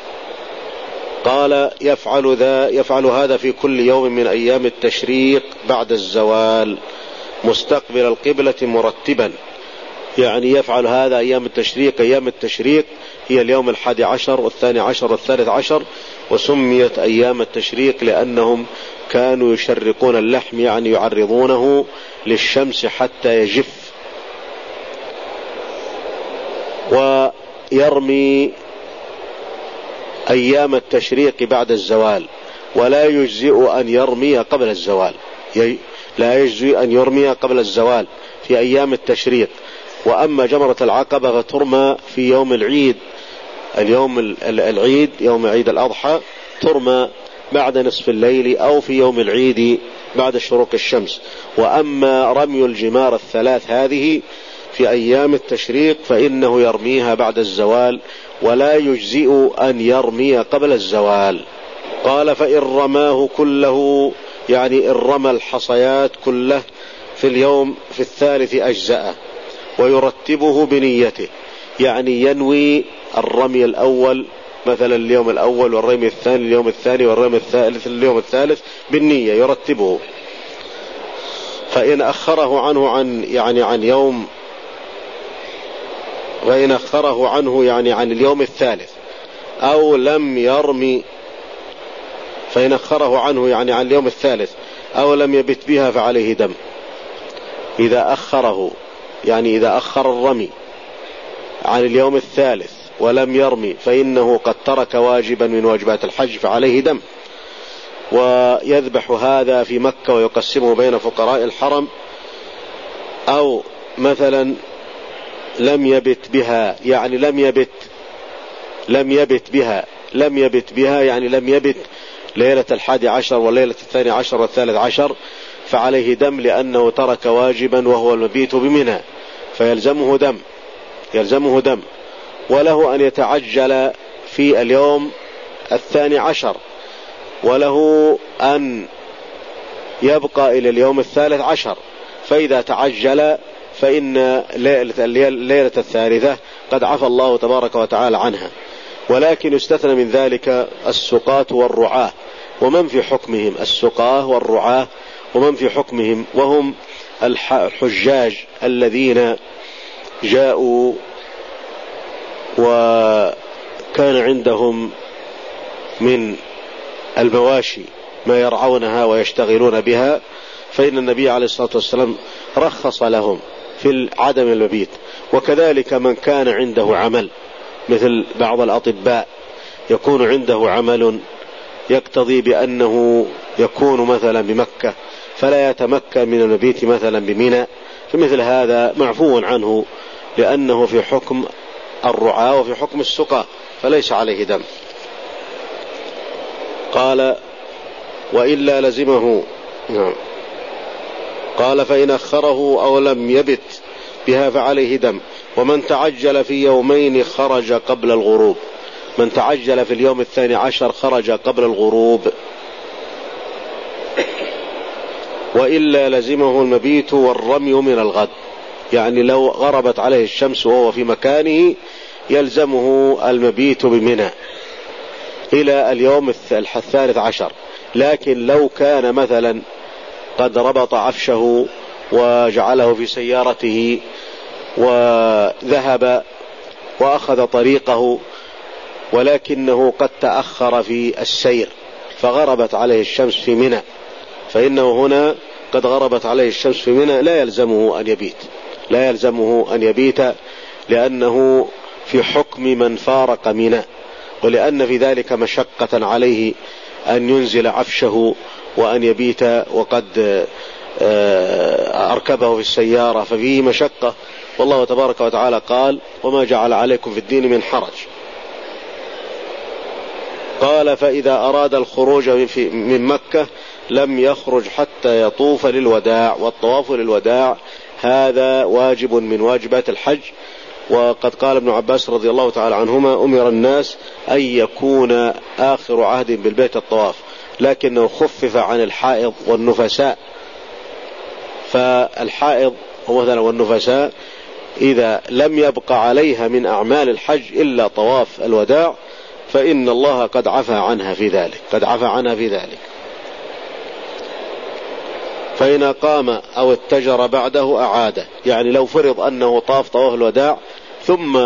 قال يفعل ذا يفعل هذا في كل يوم من أيام التشريق بعد الزوال مستقبل القبلة مرتبا، يعني يفعل هذا أيام التشريق. أيام التشريق هي اليوم الحادي عشر والثاني عشر والثالث عشر، وسميت أيام التشريق لأنهم كانوا يشرقون اللحم، يعني يعرضونه للشمس حتى يجف. ويرمي أيام التشريق بعد الزوال، ولا يجزئ أن يرمي قبل الزوال، لا يجزئ أن يرمي قبل الزوال في أيام التشريق. وأما جمرة العقبة فترمى في يوم العيد، اليوم العيد يوم عيد الأضحى ترمى بعد نصف الليل أو في يوم العيد بعد شروق الشمس. وأما رمي الجمار الثلاث هذه في أيام التشريق فإنه يرميها بعد الزوال، ولا يجزئ أن يرمي قبل الزوال. قال فإن رماه كله، يعني إن رمى الحصيات كله في اليوم في الثالث أجزأه، ويرتبه بنيته، يعني ينوي الرمي الأول مثلا اليوم الأول، والرمي الثاني اليوم الثاني، والرمي الثالث اليوم الثالث بالنية يرتبه. فإن أخره عنه عن يعني عن يوم وإن أخره عنه يعني عن اليوم الثالث أو لم يرمي فإن أخره عنه يعني عن اليوم الثالث أو لم يبت بها فعليه دم. إذا أخره يعني إذا أخر الرمي عن اليوم الثالث ولم يرمي فإنه قد ترك واجبا من واجبات الحج فعليه دم. ويذبح هذا في مكة ويقسمه بين فقراء الحرم. أو مثلا لم يبت بها يعني لم يبت لم يبت بها لم يبت بها يعني لم يبت ليلة الحادي عشر وليلة الثاني عشر والثالث عشر فعليه دم، لأنه ترك واجبا وهو المبيت بمنى، فيلزمه دم يلزمه دم. وله أن يتعجل في اليوم الثاني عشر، وله أن يبقى إلى اليوم الثالث عشر، فإذا تعجل فإن ليلة الثالثة قد عفى الله تبارك وتعالى عنها. ولكن يستثنى من ذلك السقاة والرعاة ومن في حكمهم السقاة والرعاة ومن في حكمهم، وهم الحجاج الذين جاءوا وكان عندهم من المواشي ما يرعونها ويشتغلون بها، فإن النبي عليه الصلاة والسلام رخص لهم في عدم المبيت. وكذلك من كان عنده عمل، مثل بعض الأطباء يكون عنده عمل يقتضي بأنه يكون مثلا بمكة فلا يتمكن من المبيت مثلا بمنى، فمثل هذا معفو عنه لأنه في حكم الرعاة وفي حكم السقاة فليس عليه دم. قال وإلا لزمه نعم. قال فإن أخره أو لم يبت بها فعليه دم. ومن تعجل في يومين خرج قبل الغروب، من تعجل في اليوم الثاني عشر خرج قبل الغروب. وإلا لزمه المبيت والرمي من الغد، يعني لو غربت عليه الشمس وهو في مكانه يلزمه المبيت بمنى إلى اليوم الثالث عشر. لكن لو كان مثلا قد ربط عفشه وجعله في سيارته وذهب وأخذ طريقه ولكنه قد تأخر في السير فغربت عليه الشمس في منى، فإنه هنا قد غربت عليه الشمس في منى لا يلزمه أن يبيت لا يلزمه أن يبيت لأنه في حكم من فارق منى، ولأن في ذلك مشقة عليه أن ينزل عفشه وأن يبيت وقد أركبه في السيارة ففيه مشقة. والله تبارك وتعالى قال وما جعل عليكم في الدين من حرج. قال فإذا أراد الخروج من مكة لم يخرج حتى يطوف للوداع، والطواف للوداع هذا واجب من واجبات الحج. وقد قال ابن عباس رضي الله تعالى عنهما أمر الناس أن يكون آخر عهد بالبيت الطواف، لكنه خفف عن الحائض والنفساء. فالحائض مثلا والنفساء إذا لم يبقى عليها من أعمال الحج إلا طواف الوداع فإن الله قد عفى عنها في ذلك قد عفى عنها في ذلك. فإن قام أو اتجر بعده أعاده، يعني لو فرض أنه طاف طواف الوداع ثم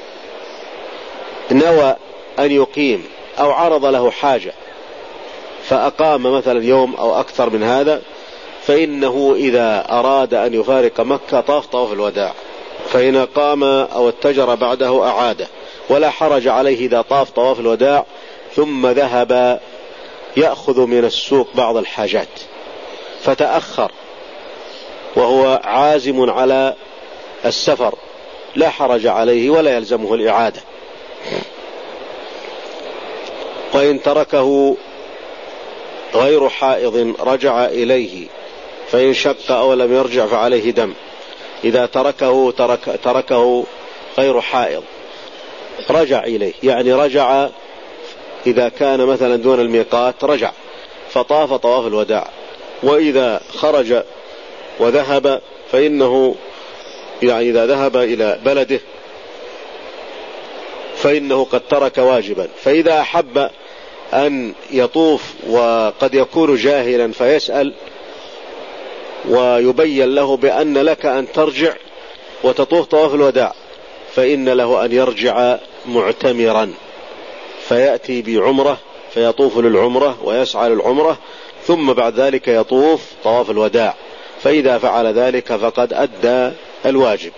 نوى أن يقيم أو عرض له حاجة فأقام مثلا يوم أو أكثر من هذا، فإنه إذا أراد أن يفارق مكة طاف طواف الوداع. فإن قام أو اتجر بعده أعاده، ولا حرج عليه إذا طاف طواف الوداع ثم ذهب يأخذ من السوق بعض الحاجات فتأخر وهو عازم على السفر لا حرج عليه ولا يلزمه الإعادة. وإن تركه غير حائض رجع إليه، فإن شق أو لم يرجع فعليه دم. إذا تركه ترك تركه غير حائض رجع إليه، يعني رجع إذا كان مثلا دون الميقات رجع فطاف طواف الوداع. وإذا خرج وذهب فإنه يعني إذا ذهب إلى بلده فإنه قد ترك واجبا. فإذا أحب أن يطوف وقد يكون جاهلا فيسأل ويبين له بأن لك أن ترجع وتطوف طواف الوداع، فإن له أن يرجع معتمرا فيأتي بعمرة فيطوف للعمرة ويسعى للعمرة، ثم بعد ذلك يطوف طواف الوداع. فإذا فعل ذلك فقد أدى الواجب.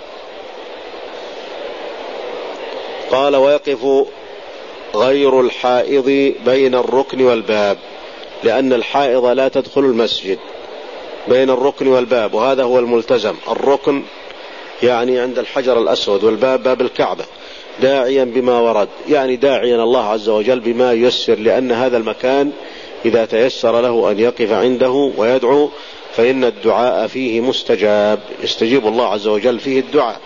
قال ويقف غير الحائض بين الركن والباب، لأن الحائض لا تدخل المسجد، بين الركن والباب، وهذا هو الملتزم. الركن يعني عند الحجر الأسود، والباب باب الكعبة، داعيا بما ورد، يعني داعيا الله عز وجل بما ييسر، لأن هذا المكان إذا تيسر له أن يقف عنده ويدعو فإن الدعاء فيه مستجاب، يستجيب الله عز وجل فيه الدعاء.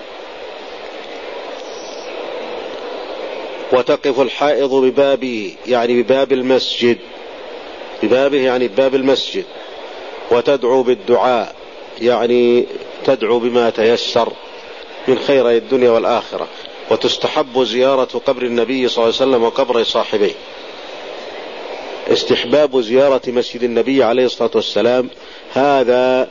وتقف الحائض ببابه، يعني بباب المسجد، ببابه يعني بباب المسجد، وتدعو بالدعاء، يعني تدعو بما تيسر من خير الدنيا والآخرة. وتستحب زيارة قبر النبي صلى الله عليه وسلم وقبر صاحبيه. استحباب زيارة مسجد النبي عليه الصلاة والسلام هذا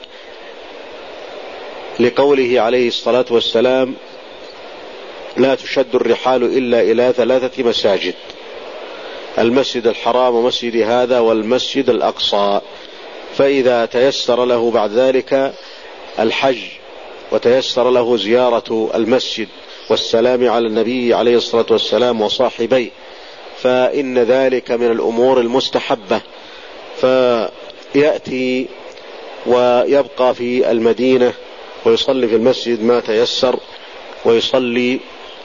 لقوله عليه الصلاة والسلام لا تشد الرحال إلا إلى ثلاثة مساجد: المسجد الحرام ومسجد هذا والمسجد الأقصى. فإذا تيسر له بعد ذلك الحج وتيسر له زيارة المسجد والسلام على النبي عليه الصلاة والسلام وصاحبيه فإن ذلك من الأمور المستحبة، فيأتي ويبقى في المدينة ويصلي في المسجد ما تيسر، ويصلي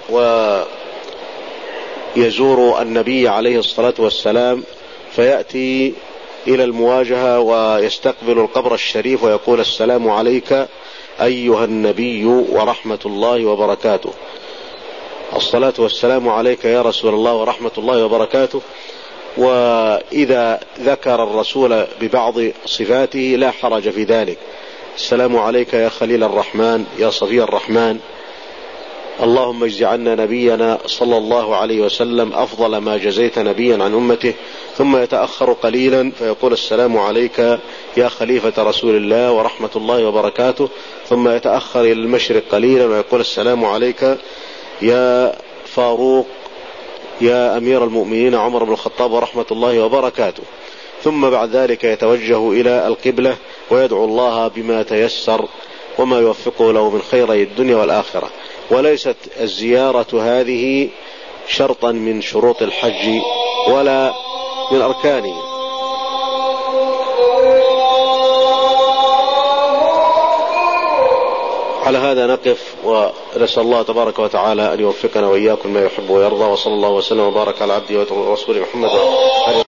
ويزور النبي عليه الصلاة والسلام، فيأتي إلى المواجهة ويستقبل القبر الشريف ويقول السلام عليك أيها النبي ورحمة الله وبركاته، الصلاة والسلام عليك يا رسول الله ورحمة الله وبركاته. وإذا ذكر الرسول ببعض صفاته لا حرج في ذلك: السلام عليك يا خليل الرحمن يا صفي الرحمن، اللهم اجز عنا نبينا صلى الله عليه وسلم أفضل ما جزيت نبيا عن أمته. ثم يتأخر قليلا فيقول السلام عليك يا خليفة رسول الله ورحمة الله وبركاته، ثم يتأخر إلى المشرق قليلا ويقول السلام عليك يا فاروق يا أمير المؤمنين عمر بن الخطاب ورحمة الله وبركاته. ثم بعد ذلك يتوجه إلى القبلة ويدعو الله بما تيسر وما يوفقه له من خيري الدنيا والآخرة. وليست الزيارة هذه شرطا من شروط الحج ولا من أركانه. على هذا نقف، ونسأل الله تبارك وتعالى أن يوفقنا وإياكم ما يحب ويرضى، وصلى الله وسلم وبارك على عبده ورسوله محمد.